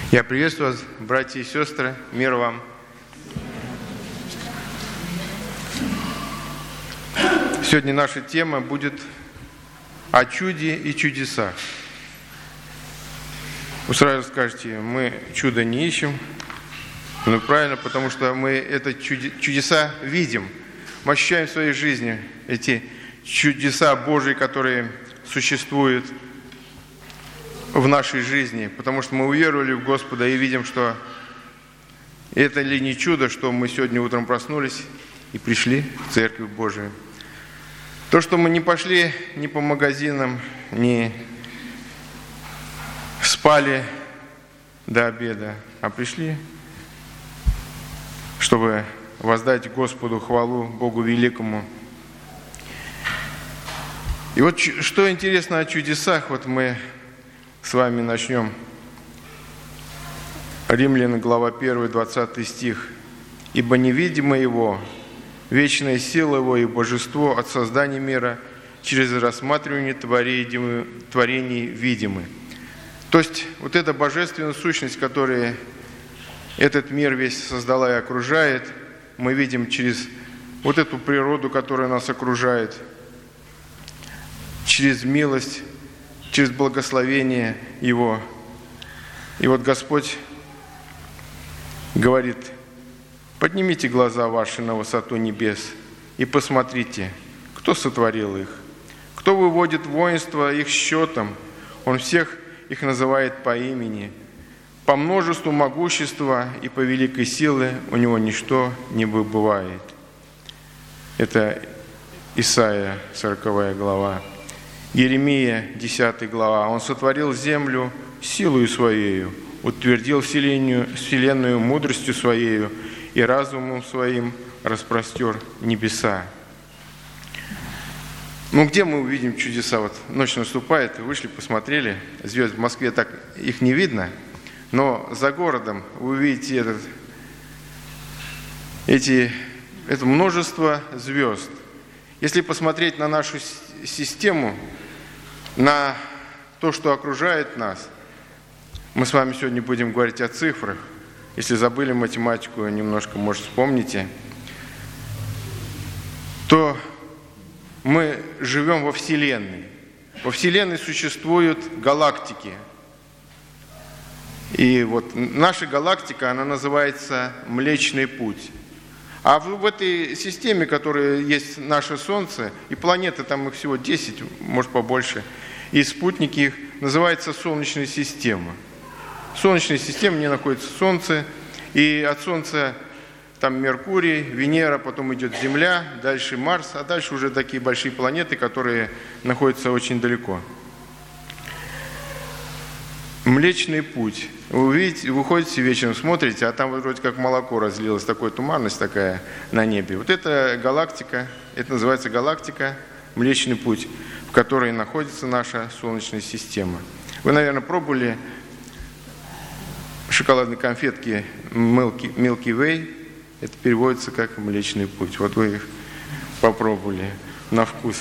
Я приветствую вас, братья и сестры, мир вам. Сегодня наша тема будет о чуде и чудесах. Вы сразу скажете, мы чудо не ищем. Ну правильно, потому что мы это чудеса видим. Мы ощущаем в своей жизни эти чудеса Божьи, которые существуют в нашей жизни, потому что мы уверовали в Господа и видим, что это ли не чудо, что мы сегодня утром проснулись и пришли в Церковь Божию. То, что мы не пошли ни по магазинам, не спали до обеда, а пришли, чтобы воздать Господу хвалу, Богу великому. И вот что интересно о чудесах, вот мы с вами начнем. Римлян, глава 1, 20 стих. «Ибо невидимо Его, вечная сила Его и божество от создания мира через рассматривание творений видимы». То есть вот эта божественная сущность, которая этот мир весь создала и окружает, мы видим через вот эту природу, которая нас окружает, через милость, через благословение Его. И вот Господь говорит: поднимите глаза ваши на высоту небес и посмотрите, кто сотворил их, кто выводит воинство их счетом, Он всех их называет по имени, по множеству могущества и по великой силы у Него ничто не бывает. Это Исайя, 40 глава. Иеремия, 10 глава. «Он сотворил землю силою Своею, утвердил вселенную мудростью Своею и разумом Своим распростер небеса». Ну, где мы увидим чудеса? Вот ночь наступает, вышли, посмотрели, звезд в Москве так их не видно, но за городом вы увидите это множество звезд. Если посмотреть на нашу систему, на то, что окружает нас, мы с вами сегодня будем говорить о цифрах. Если забыли математику, немножко, может, вспомните, то мы живем во Вселенной. Во Вселенной существуют галактики. И вот наша галактика, она называется Млечный Путь. А в этой системе, которая есть наше Солнце, и планеты, там их всего 10, может побольше, и спутники их, называется Солнечная система. В Солнечной системе не находится Солнце, и от Солнца там Меркурий, Венера, потом идет Земля, дальше Марс, а дальше уже такие большие планеты, которые находятся очень далеко. Млечный Путь. Вы увидите, выходите вечером, смотрите, а там вроде как молоко разлилось, такая туманность такая на небе. Вот это галактика, это называется галактика Млечный Путь, в которой находится наша Солнечная система. Вы, наверное, пробовали шоколадные конфетки Milky Way, это переводится как Млечный Путь. Вот вы их попробовали на вкус.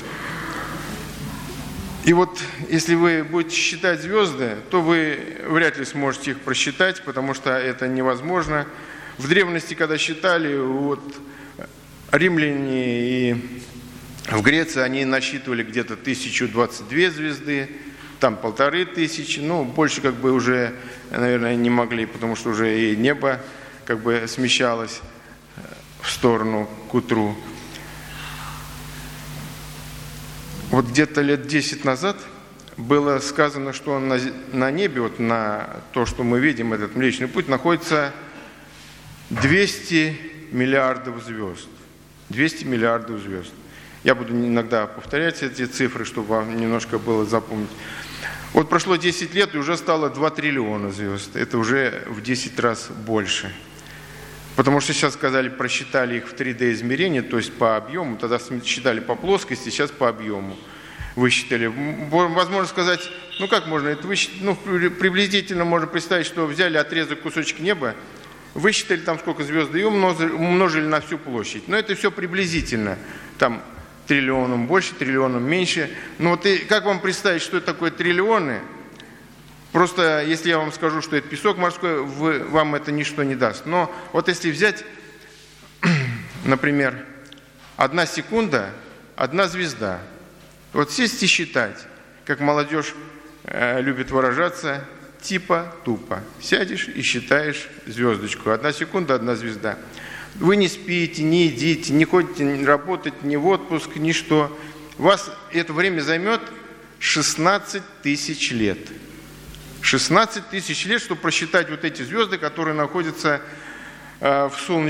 И вот, если вы будете считать звезды, то вы вряд ли сможете их просчитать, потому что это невозможно. В древности, когда считали, вот римляне и в Греции, они насчитывали где-то 1022 звезды, там 1500, ну, больше как бы уже, наверное, не могли, потому что уже и небо как бы смещалось в сторону к утру. Вот где-то лет 10 назад было сказано, что на небе, вот на то, что мы видим, этот Млечный Путь, находится 200 миллиардов звезд. 200 миллиардов звезд. Я буду иногда повторять эти цифры, чтобы вам немножко было запомнить. Вот прошло 10 лет, и уже стало 2 триллиона звезд. Это уже в 10 раз больше. Потому что сейчас сказали, просчитали их в 3D-измерении, то есть по объему, тогда считали по плоскости, сейчас по объему высчитали. Возможно сказать, ну как можно это высчитать? Ну, приблизительно можно представить, что взяли отрезок, кусочек неба, высчитали там сколько звезд и умножили на всю площадь. Но это все приблизительно, там триллионом больше, триллионом меньше. Но вот как вам представить, что это такое триллионы Просто если я вам скажу, что это песок морской, вам это ничто не даст. Но вот если взять, например, 1 секунда, 1 звезда. Вот сесть и считать, как молодежь любит выражаться, типа тупо. Сядешь и считаешь звездочку. 1 секунда, 1 звезда. Вы не спите, не едите, не ходите работать, ни в отпуск, ничто. У вас это время займет 16 тысяч лет. 16 тысяч лет, чтобы просчитать вот эти звезды, которые находятся в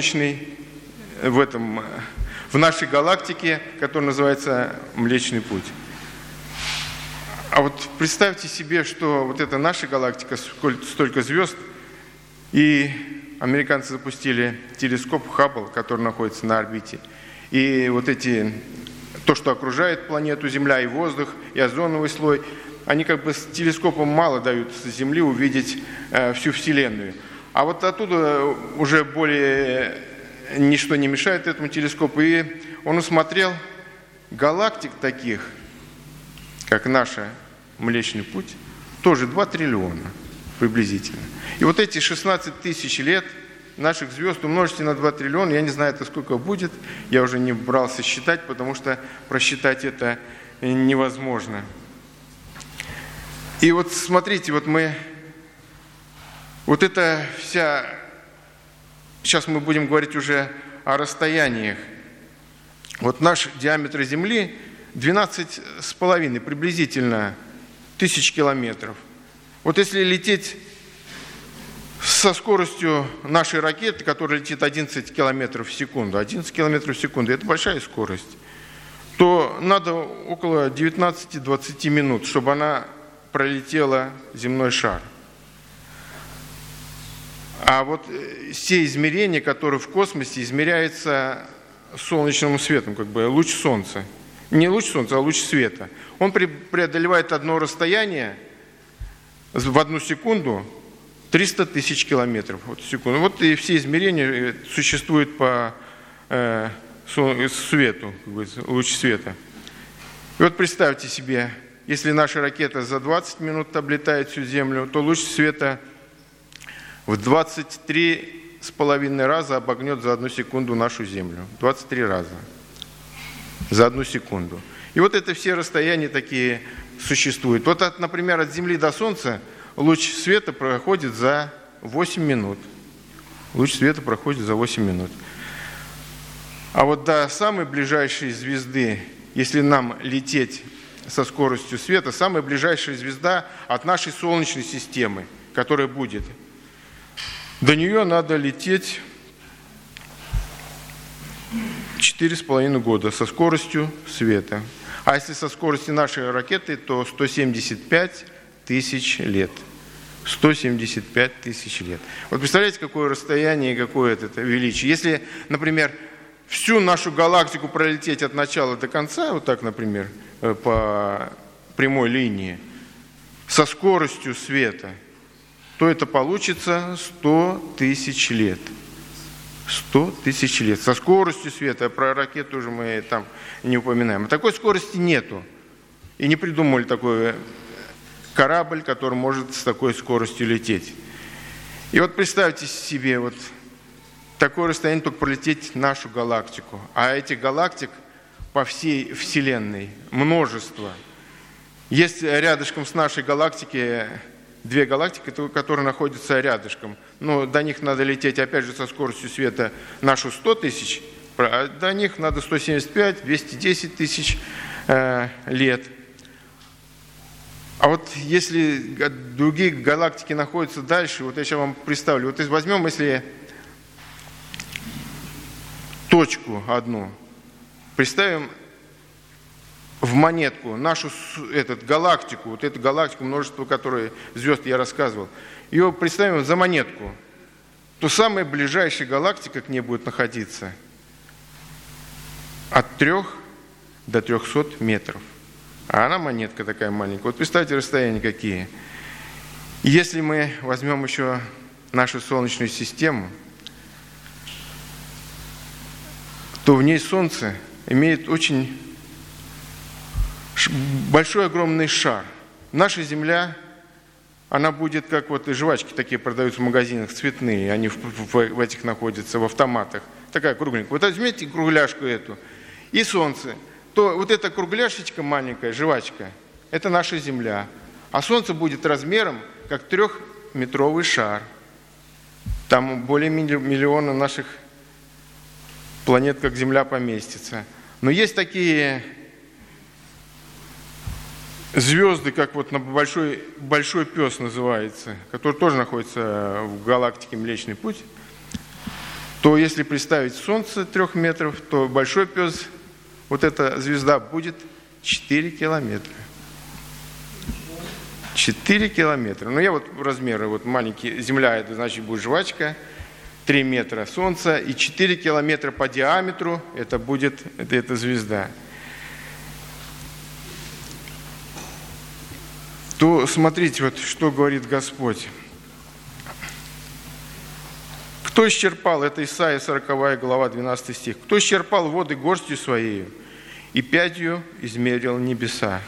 нашей галактике, которая называется Млечный Путь. А вот представьте себе, что вот это наша галактика, столько звезд, и американцы запустили телескоп Хаббл, который находится на орбите. И вот то, что окружает планету Земля, и воздух, и озоновый слой, они как бы с телескопом мало дают с Земли увидеть всю Вселенную. А вот оттуда уже более ничто не мешает этому телескопу. И он усмотрел галактик таких, как наша Млечный Путь, тоже 2 триллиона приблизительно. И вот эти 16 тысяч лет наших звезд умножьте на 2 триллиона, я не знаю, это сколько будет, я уже не брался считать, потому что просчитать это невозможно. И вот смотрите, сейчас мы будем говорить уже о расстояниях. Вот наш диаметр Земли 12,5 приблизительно тысяч километров. Вот если лететь со скоростью нашей ракеты, которая летит 11 километров в секунду, 11 километров в секунду, это большая скорость, то надо около 19-20 минут, чтобы она пролетела земной шар. А вот все измерения, которые в космосе, измеряются солнечным светом, как бы луч Солнца. Не луч Солнца, а луч света. Он преодолевает одно расстояние в 1 секунду 300 тысяч километров в секунду. Вот и все измерения существуют по свету, луч света. И вот представьте себе, если наша ракета за 20 минут облетает всю Землю, то луч света в 23,5 раза обогнет за 1 секунду нашу Землю. 23 раза за 1 секунду. И вот это все расстояния такие существуют. Вот, например, от Земли до Солнца луч света проходит за 8 минут. Луч света проходит за 8 минут. А вот до самой ближайшей звезды, если нам лететь со скоростью света, самая ближайшая звезда от нашей Солнечной системы, которая будет, до нее надо лететь 4,5 года со скоростью света. А если со скоростью нашей ракеты, то 175 тысяч лет. 175 тысяч лет. Вот представляете, какое расстояние и какое это величие. Если, например, всю нашу галактику пролететь от начала до конца, вот так, например, по прямой линии, со скоростью света, то это получится 100 тысяч лет. 100 тысяч лет. Со скоростью света, про ракету уже мы там не упоминаем. А такой скорости нету. И не придумали такой корабль, который может с такой скоростью лететь. И вот представьте себе, вот такое расстояние только пролететь нашу галактику. А этих галактик по всей Вселенной множество. Есть рядышком с нашей галактикой 2 галактики, которые находятся рядышком. Но до них надо лететь, опять же, со скоростью света нашу 100 тысяч, а до них надо 175, 210 тысяч лет. А вот если другие галактики находятся дальше, вот я сейчас вам представлю, вот возьмем, если точку одну, представим в монетку нашу галактику, вот эту галактику, множество которой звезд я рассказывал, ее представим за монетку, то самая ближайшая галактика к ней будет находиться от 3 до 300 метров. А она монетка такая маленькая. Вот представьте расстояния какие. Если мы возьмем еще нашу Солнечную систему, то в ней Солнце имеет очень большой огромный шар. Наша Земля она будет, как вот и жвачки такие продаются в магазинах, цветные, они в этих находятся, в автоматах. Такая кругленькая. Вот возьмите кругляшку эту и солнце. То вот эта кругляшечка маленькая, жвачка, это наша Земля. А солнце будет размером, как 3-метровый шар. Там более миллиона наших планет, как Земля, поместится. Но есть такие звезды, как вот на большой пес называется, который тоже находится в галактике Млечный Путь, то если представить Солнце 3 метров, то большой пес, вот эта звезда, будет 4 километра. 4 километра. Ну, я вот размеры, вот маленький, Земля, это значит будет жвачка, 3 метра Солнца, и 4 километра по диаметру, это будет эта звезда. То смотрите, вот что говорит Господь. Кто исчерпал, это Исайя 40 глава, 12 стих, кто исчерпал воды горстью своей и пядью измерил небеса.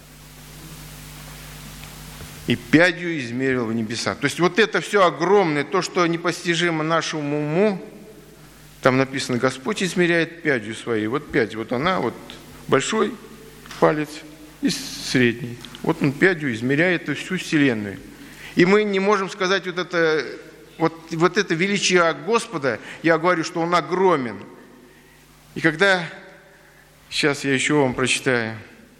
И пядью измерил в небеса. То есть вот это все огромное, то, что непостижимо нашему уму, там написано, Господь измеряет пядью своей. Вот пядь, вот она, вот большой палец и средний. Вот он пядью измеряет всю Вселенную. И мы не можем сказать вот это величие Господа, я говорю, что Он огромен. И когда, сейчас я еще вам прочитаю,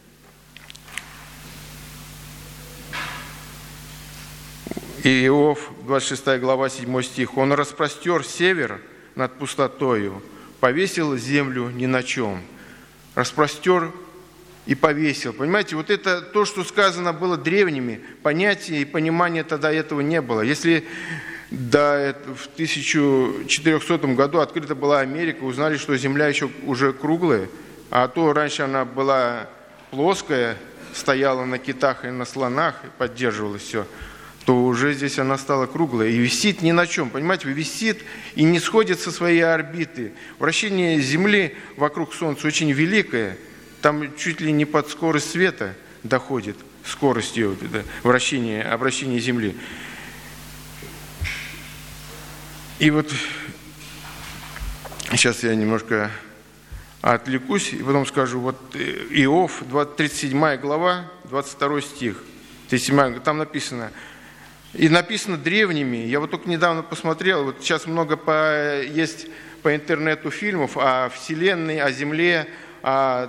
Иов, 26 глава, 7 стих. «Он распростер север над пустотою, повесил землю ни на чем». Распростер и повесил. Понимаете, вот это то, что сказано было древними, понятия и понимания тогда этого не было. Если в 1400 году открыта была Америка, узнали, что Земля еще уже круглая, а то раньше она была плоская, стояла на китах и на слонах, и поддерживала все, то уже здесь она стала круглая и висит ни на чем. Понимаете, висит и не сходит со своей орбиты. Вращение Земли вокруг Солнца очень великое. Там чуть ли не под скорость света доходит, скорость ее обращения Земли. И вот сейчас я немножко отвлекусь и потом скажу. Вот Иов, 37 глава, 22 стих. 37, там написано... И написано древними. Я вот только недавно посмотрел, вот сейчас много есть по интернету фильмов о Вселенной, о Земле, о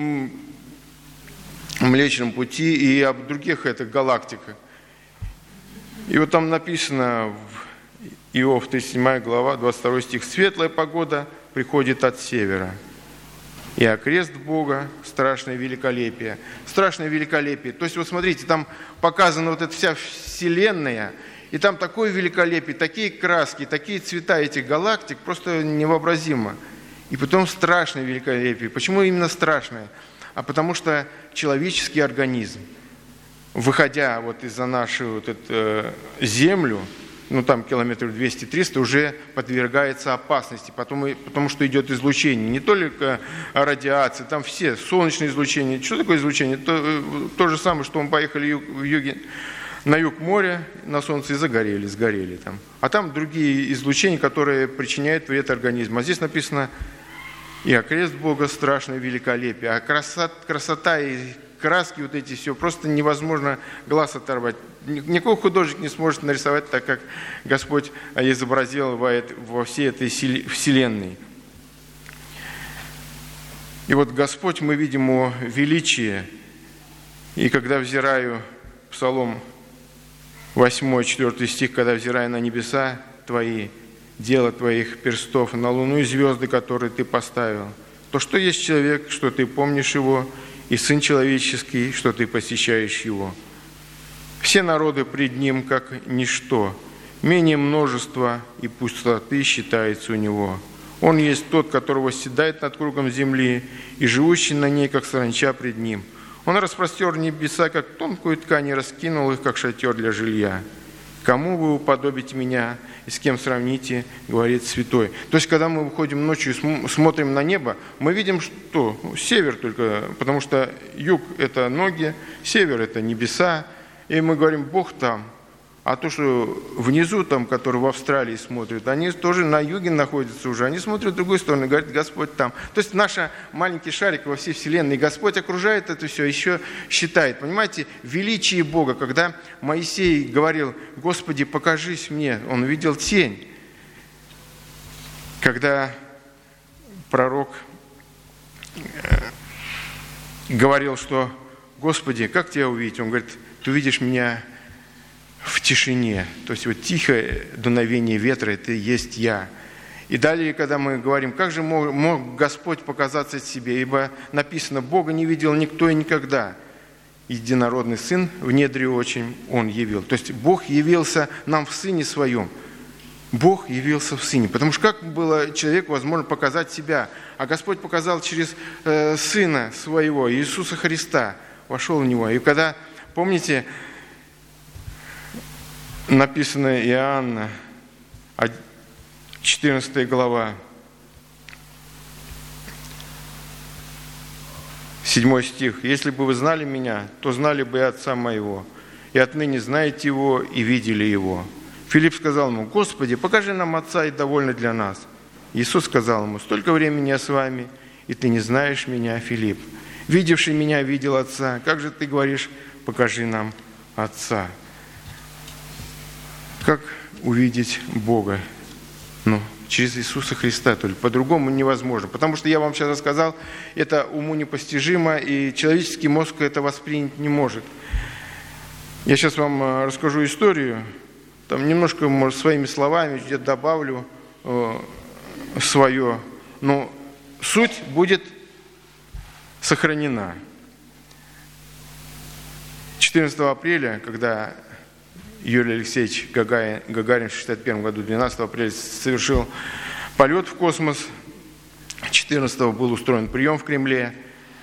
Млечном Пути и об других галактиках. И вот там написано, Иов, 37 глава, 22 стих, «Светлая погода приходит от севера, и окрест Бога страшное великолепие». Страшное великолепие. То есть, вот смотрите, там показана вот эта вся Вселенная, и там такое великолепие, такие краски, такие цвета этих галактик, просто невообразимо. И потом страшное великолепие. Почему именно страшное? А потому что человеческий организм, выходя вот из-за нашу вот эту землю, ну там километров 200-300, уже подвергается опасности, потому что идет излучение. Не только радиация, там все, солнечное излучение. Что такое излучение? То же самое, что мы поехали на юг моря, на солнце и сгорели там. А там другие излучения, которые причиняют вред организму. А здесь написано, и окрест Бога страшное великолепие. А красота и краски вот эти все, просто невозможно глаз оторвать. Никакой художник не сможет нарисовать так, как Господь изобразил во всей этой вселенной. И вот Господь, мы видим Его величие, и когда взираю, Псалом 8, 4 стих, когда взираю на небеса Твои, дело Твоих перстов, на луну и звезды, которые Ты поставил, то что есть человек, что Ты помнишь его, и Сын человеческий, что Ты посещаешь его. Все народы пред Ним, как ничто, менее множества и пустоты считается у Него. Он есть тот, который восседает над кругом земли, и живущий на ней, как саранча пред Ним. Он распростер небеса, как тонкую ткань, и раскинул их, как шатер для жилья. Кому вы уподобите меня, и с кем сравните, говорит святой. То есть, когда мы выходим ночью и смотрим на небо, мы видим, что север только, потому что юг – это ноги, север – это небеса, и мы говорим, Бог там. А то, что внизу, там, которые в Австралии смотрят, они тоже на юге находятся уже, они смотрят в другую сторону, говорят, Господь там. То есть наш маленький шарик во всей вселенной, и Господь окружает это все, еще считает. Понимаете, величие Бога, когда Моисей говорил, Господи, покажись мне, он увидел тень. Когда пророк говорил, что, Господи, как тебя увидеть? Он говорит, ты увидишь меня в тишине. То есть вот тихое дуновение ветра – это и есть я. И далее, когда мы говорим, как же мог Господь показаться себе, ибо написано, Бога не видел никто и никогда. Единородный Сын в недре очень Он явил. То есть Бог явился нам в Сыне Своем. Бог явился в Сыне. Потому что как было человеку возможно показать себя? А Господь показал через Сына Своего, Иисуса Христа, вошел в Него. И когда, помните, написано Иоанна, 14 глава, 7 стих. «Если бы вы знали Меня, то знали бы и Отца Моего, и отныне знаете Его и видели Его». Филипп сказал ему, «Господи, покажи нам Отца, и довольно для нас». Иисус сказал ему, «Столько времени я с вами, и ты не знаешь Меня, Филипп. Видевший Меня видел Отца. Как же ты говоришь, покажи нам Отца?» Как увидеть Бога? Через Иисуса Христа, только по-другому невозможно. Потому что я вам сейчас рассказал, это уму непостижимо, и человеческий мозг это воспринять не может. Я сейчас вам расскажу историю, там немножко, может, своими словами где-то добавлю свое, но суть будет сохранена. 14 апреля, когда Юрий Алексеевич Гагарин в 1961 году, 12 апреля, совершил полет в космос. 14 был устроен прием в Кремле.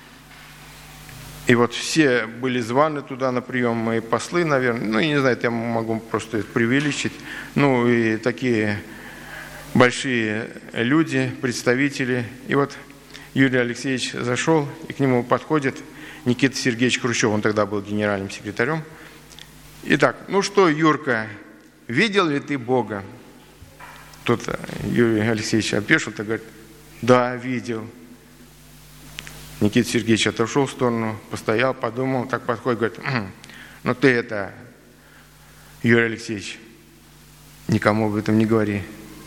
И вот все были званы туда на прием, мои послы, наверное. Я не знаю, я могу просто это преувеличить. И такие большие люди, представители. И вот Юрий Алексеевич зашел, и к нему подходит Никита Сергеевич Хрущев, он тогда был генеральным секретарем. Итак, что, Юрка, видел ли ты Бога? Тут Юрий Алексеевич опешил и говорит, да, видел. Никита Сергеевич отошел в сторону, постоял, подумал, так подходит, говорит, ты это, Юрий Алексеевич, никому об этом не говори.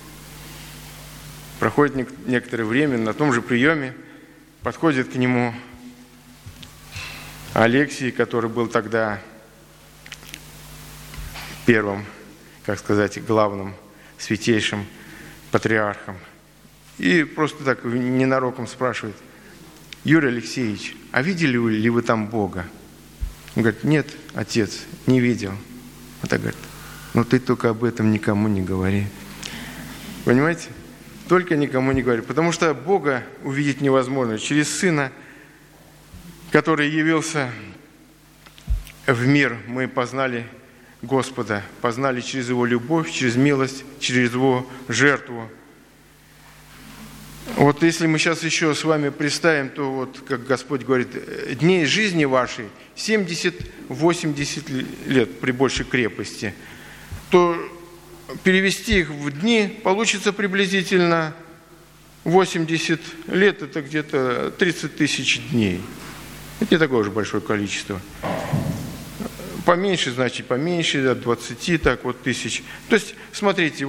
Проходит некоторое время, на том же приеме подходит к нему Алексий, который был тогда первым, главным, святейшим патриархом. И просто так ненароком спрашивает, Юрий Алексеевич, а видели ли вы там Бога? Он говорит, нет, отец, не видел. Он так говорит, ты только об этом никому не говори. Понимаете? Только никому не говори. Потому что Бога увидеть невозможно. Через Сына, который явился в мир, мы познали Господа, познали через Его любовь, через милость, через Его жертву. Вот если мы сейчас еще с вами представим, то как Господь говорит, дней жизни вашей 70-80 лет при большей крепости, то перевести их в дни получится приблизительно 80 лет, это где-то 30 тысяч дней. Это не такое уж большое количество. Поменьше, значит, поменьше, от 20 тысяч. То есть, смотрите,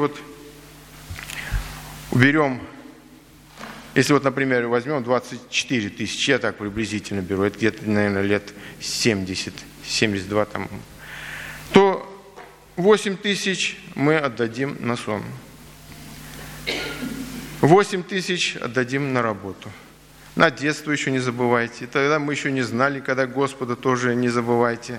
уберем, если например, возьмем 24 тысячи, я так приблизительно беру, это где-то, наверное, лет 70, 72 то 8 тысяч мы отдадим на сон. 8 тысяч отдадим на работу. На детство еще не забывайте. Тогда мы еще не знали, когда Господа тоже не забывайте.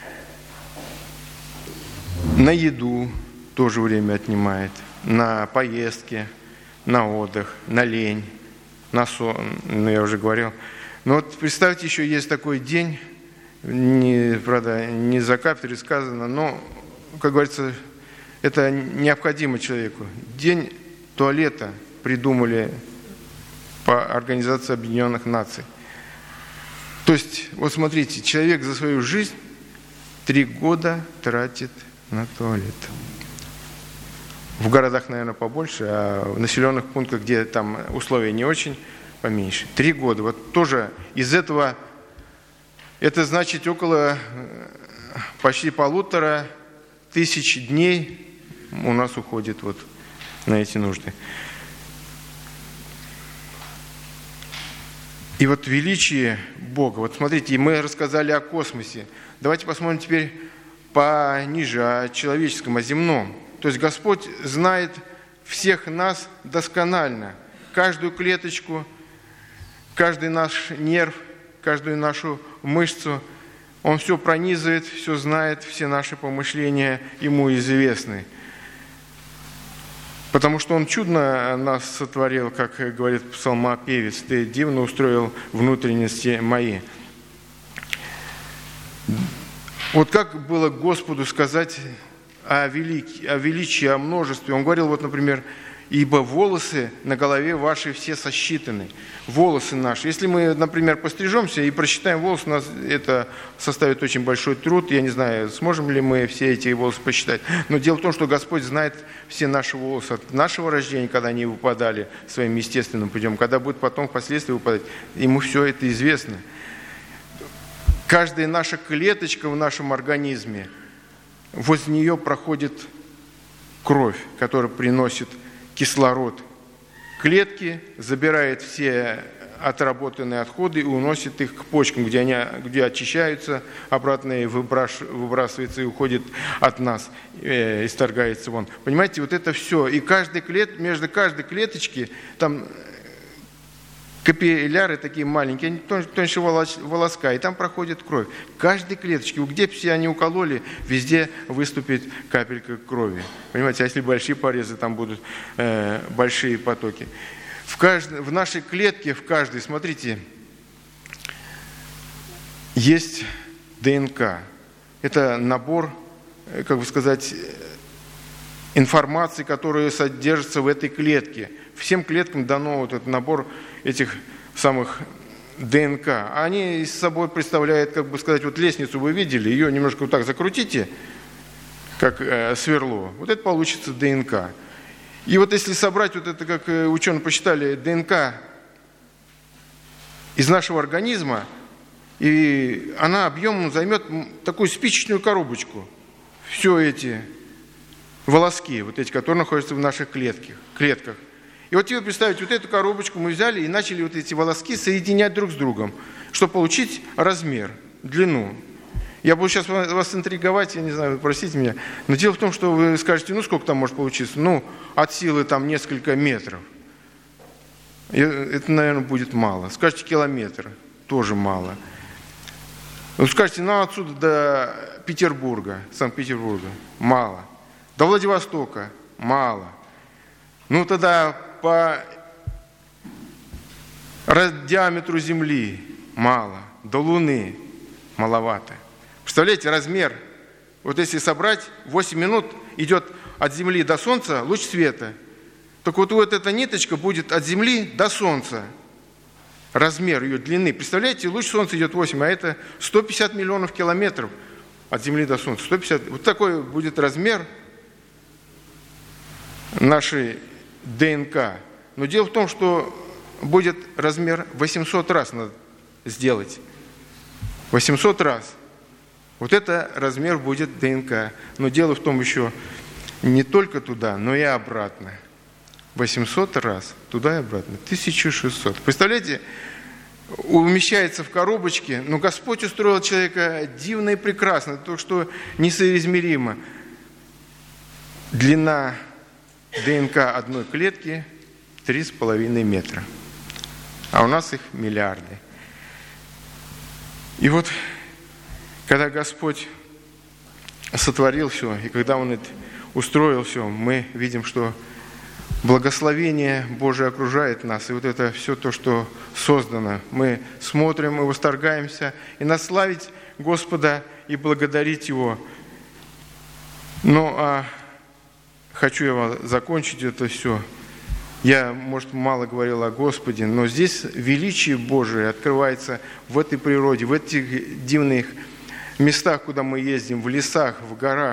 На еду тоже время отнимает, на поездки, на отдых, на лень, на сон, я уже говорил. Но представьте, еще есть такой день, правда, не за кафедрой сказано, но, как говорится, это необходимо человеку. День туалета придумали по Организации Объединенных Наций. То есть, смотрите, человек за свою жизнь 3 года тратит на туалет. В городах, наверное, побольше, а в населенных пунктах, где там условия не очень, поменьше. 3 года. Вот тоже из этого, это значит около почти 1500 дней у нас уходит вот на эти нужды. И вот величие Бога. Вот смотрите, мы рассказали о космосе. Давайте посмотрим теперь пониже, о человеческом, о земном. То есть Господь знает всех нас досконально. Каждую клеточку, каждый наш нерв, каждую нашу мышцу. Он все пронизывает, все знает, все наши помышления Ему известны. Потому что Он чудно нас сотворил, как говорит псалмопевец, «Ты дивно устроил внутренности мои». Вот как было Господу сказать о величии, о множестве? Он говорил, вот, например, «Ибо волосы на голове вашей все сосчитаны». Волосы наши. Если мы, например, пострижемся и просчитаем волосы, у нас это составит очень большой труд. Я не знаю, сможем ли мы все эти волосы посчитать. Но дело в том, что Господь знает все наши волосы от нашего рождения, когда они выпадали своим естественным путем, когда будут потом впоследствии выпадать. Ему все это известно. Каждая наша клеточка в нашем организме, возле нее проходит кровь, которая приносит кислород. Клетки забирает все отработанные отходы и уносит их к почкам, где очищаются обратно и выбрасывается и уходит от нас, исторгается вон. Понимаете, вот это все. И между каждой клеточки там капилляры такие маленькие, они тоньше волоска, и там проходит кровь. Каждой клеточке, где все они укололи, везде выступит капелька крови. Понимаете, а если большие порезы, там будут большие потоки. В нашей клетке, в каждой, смотрите, есть ДНК. Это набор, как бы сказать, информации, которая содержится в этой клетке. Всем клеткам дано вот этот набор этих самых ДНК. Они с собой представляют, как бы сказать, вот лестницу вы видели, ее немножко вот так закрутите, как сверло, вот это получится ДНК. И вот если собрать вот это, как ученые посчитали, ДНК из нашего организма, и она объемом займет такую спичечную коробочку. Все эти волоски, вот эти, которые находятся в наших клетках. И вот теперь представьте, вот эту коробочку мы взяли и начали вот эти волоски соединять друг с другом, чтобы получить размер, длину. Я буду сейчас вас интриговать, я не знаю, вы простите меня, но дело в том, что вы скажете, ну сколько там может получиться? Ну, от силы там несколько метров. И это, наверное, будет мало. Скажете, километр, тоже мало. Вы скажете, ну отсюда до Петербурга, Санкт-Петербурга, мало. До Владивостока, мало. Ну тогда по диаметру Земли мало, до Луны маловато. Представляете, размер, вот если собрать, 8 минут идет от Земли до Солнца луч света. Так вот эта ниточка будет от Земли до Солнца. Размер ее длины. Представляете, луч Солнца идет 8, а это 150 миллионов километров от Земли до Солнца. 150. Вот такой будет размер нашей ДНК. Но дело в том, что будет размер 800 раз надо сделать. 800 раз. Вот это размер будет ДНК. Но дело в том еще не только туда, но и обратно. 800 раз туда и обратно. 1600. Представляете, умещается в коробочке, но Господь устроил человека дивно и прекрасно, то, что несоизмеримо. Длина ДНК одной клетки 3,5 метра. А у нас их миллиарды. И вот, когда Господь сотворил все, и когда Он это устроил все, мы видим, что благословение Божие окружает нас. И вот это все то, что создано. Мы смотрим и восторгаемся, и наславить Господа и благодарить Его. Ну, а хочу я закончить это все. Я, может, мало говорил о Господе, но здесь величие Божие открывается в этой природе, в этих дивных местах, куда мы ездим, в лесах, в горах,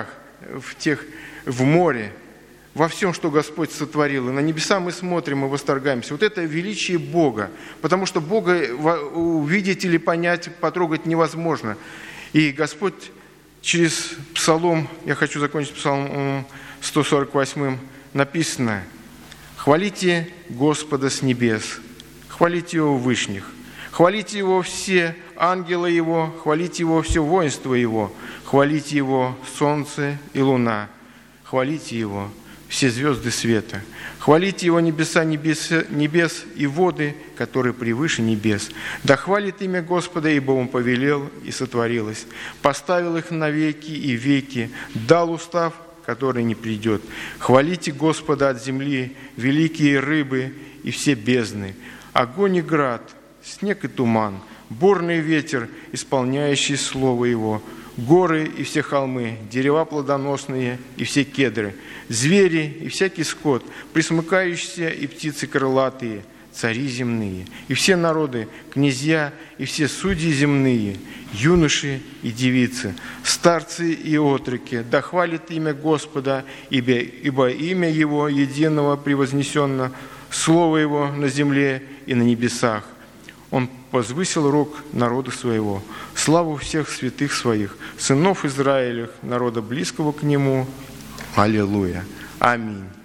в море, во всем, что Господь сотворил. И на небеса мы смотрим и восторгаемся. Вот это величие Бога, потому что Бога увидеть или понять, потрогать невозможно. И Господь через Псалом, я хочу закончить Псалмом 148, написано: «Хвалите Господа с небес, хвалите Его вышних, хвалите Его все ангелы Его, хвалите Его все воинство Его, хвалите Его солнце и луна, хвалите Его все звезды света, хвалите Его небеса небес и воды, которые превыше небес. Да хвалит имя Господа, ибо Он повелел и сотворилось, поставил их на веки и веки, дал устав, который не придет. Хвалите Господа от земли, великие рыбы и все бездны, огонь и град, снег и туман, бурный ветер, исполняющий слово Его, горы и все холмы, дерева плодоносные и все кедры, звери и всякий скот, пресмыкающиеся и птицы крылатые, цари земные, и все народы, князья и все судьи земные, юноши и девицы, старцы и отроки, да хвалит имя Господа, ибо имя Его единого превознесенно, слово Его на земле и на небесах. Он возвысил рог народа своего, славу всех святых своих, сынов Израилевых, народа близкого к Нему. Аллилуйя. Аминь.